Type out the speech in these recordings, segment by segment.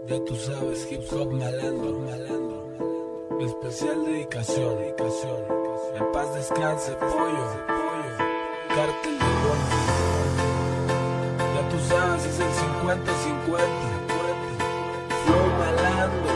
Ya tú sabes, hip hop malandro, malandro. Especial dedicación. En paz descanse, pollo. Cártel del Golfo. Ya tú sabes, es el 50-50. Flow malandro.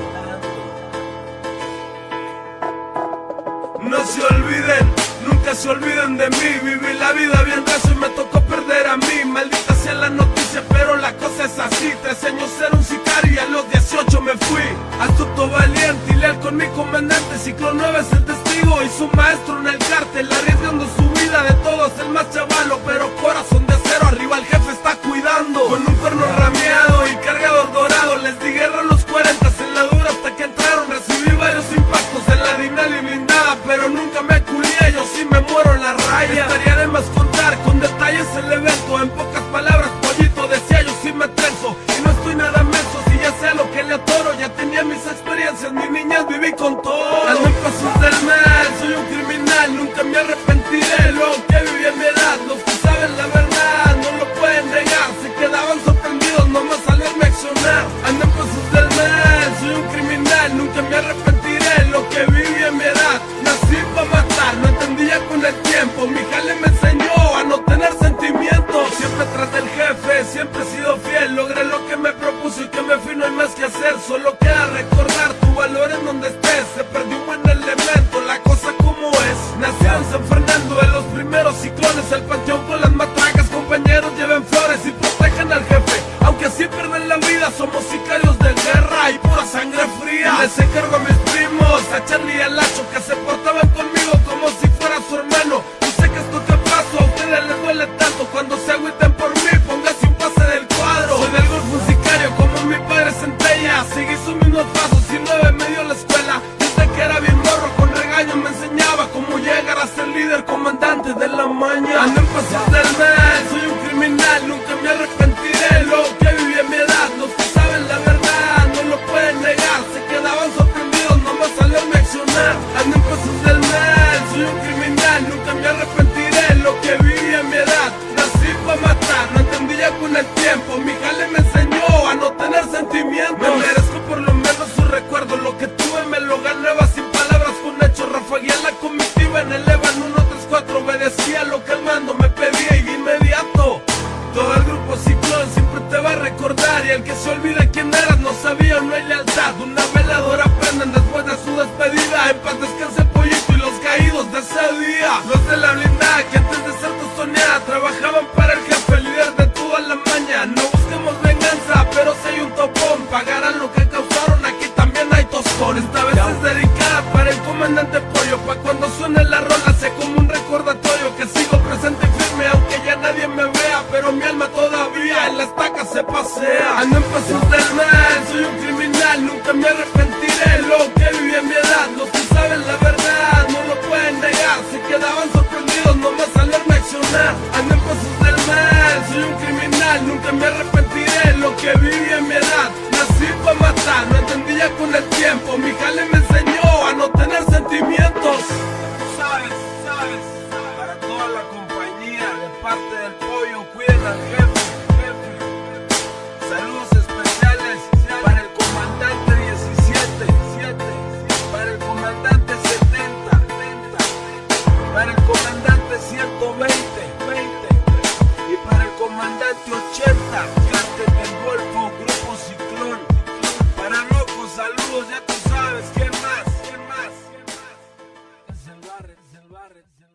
No se olviden, nunca se olviden de mí. Viví la vida bien recio y me tocó perder a mí. Maldita sea la noticia, pero la cosa es así. 13 años era un sicario y a los 18 me fui. Astuto, valiente y leal con mi comandante. Ciclo 9 es el testigo y su maestro en el cártel, arriesgando su vida de todos, el más chavalo, pero corazón de acero, arriba el jefe está cuidando. Con un cuerno rameado y cargador dorado, les di guerra a los 40 en la dura hasta que entraron. Recibí varios impactos en la dignal y blindada, pero nunca me culé, yo sí me muero en la raya. Estaría de más contar con detalles el evento. En pocas palabras, pollito, decía yo sí me trenzo. Y no estoy nada menso, si ya sé a lo que le atoro. Ya tenía mis experiencias, mi niñez viví con todo. Ando en pasos del mal, soy un criminal, nunca me arrepentiré. Lo que viví en mi edad, los que saben la verdad no lo pueden negar. Se quedaban sorprendidos nomás al verme accionar. Ando en pasos del mal, soy un criminal, nunca me arrepentiré. Lo que viví en mi edad, nací para matar, no entendía con el tiempo. Mi jale me enseñó a no tener sentimientos. Siempre tras del jefe, siempre he sido fiel. Logré lo que me propuso y que me fui, no hay más que hacer. Solo queda recordar tu valor en donde estés. Se perdió un buen elemento, la cosa como es. Nací en San Fernando, en los primeros ciclones. El panteón con las matracas, compañeros lleven flores y protejan al jefe. Aunque así pierden la vida, somos sicarios de guerra y pura sangre fría. Les encargo a mis primos, a Charlie y a Lacho, que se portaban conmigo como si fuera su hermano. Yo sé que esto que paso a ustedes les duele tanto. Cuando se agüiten por mí, póngase un pase del cuadro. Soy del Golfo, un sicario como mi padre Centella. Seguí sus mismos pasos y 9 me dio la escuela. Desde que era bien morro, con regaños me enseñaba cómo llegar a ser líder, comandante de la maña. Ando en pasos del mal, soy un criminal, nunca me arrepentiré. Lo que viví en mi edad, los que saben la verdad no lo pueden negar. Se quedaban sorprendidos nomás al verme accionar. Ando en pasos del mal, soy un criminal, nunca me arrepentiré. Lo que viví en mi edad, nací para matar, no entendía con el tiempo. Mi jale me enseñó a no tener sentimientos. Me merezco por lo menos su recuerdo. Lo que tuve me lo ganaba sin palabras, con hechos. Rafagué la comitiva en el Evan 134. Obedecía lo que el mando me pedía y de inmediato todo el grupo Ciclón siempre te va a recordar. Y el que se olvida quién eras no sabía o no hay lealtad. Una veladora prenden después de su despedida. En paz descanse el pollito y los caídos de ese día. Los de la blindada que antes de ser tostoneada trabajaban para el jefe, líder de toda la maña. No busquemos venganza, pero si hay un topón, pagarán lo que causaron, aquí también hay tostón. Esta vez es dedicada para el comandante Pollo, pa' cuando suene la rola sea como un recordatorio que sigo presente y firme, aunque ya nadie me vea, pero mi alma todavía en la estaca se pasea. Ando en pasos del mal, soy un criminal, nunca me arrepentiré. Lo que viví en mi edad, los que saben la verdad no lo pueden negar. Se quedaban sorprendidos nomás al verme accionar. Ando en pasos del mal, soy un criminal, nunca me arrepentiré. Lo que viví en mi edad, nací para matar, no entendía con el tiempo. Mi jale me enseñó a no tener sentimientos. Sabes, para toda la compañía, de parte del Pollo, cuiden al jefe. Saludos especiales para el comandante 17, para el comandante 70, para el comandante 120, y para el comandante 80, Cártel del Golfo, Grupo Ciclón. Para locos, saludos, ya tú sabes, ¿quién más? Es el Barret.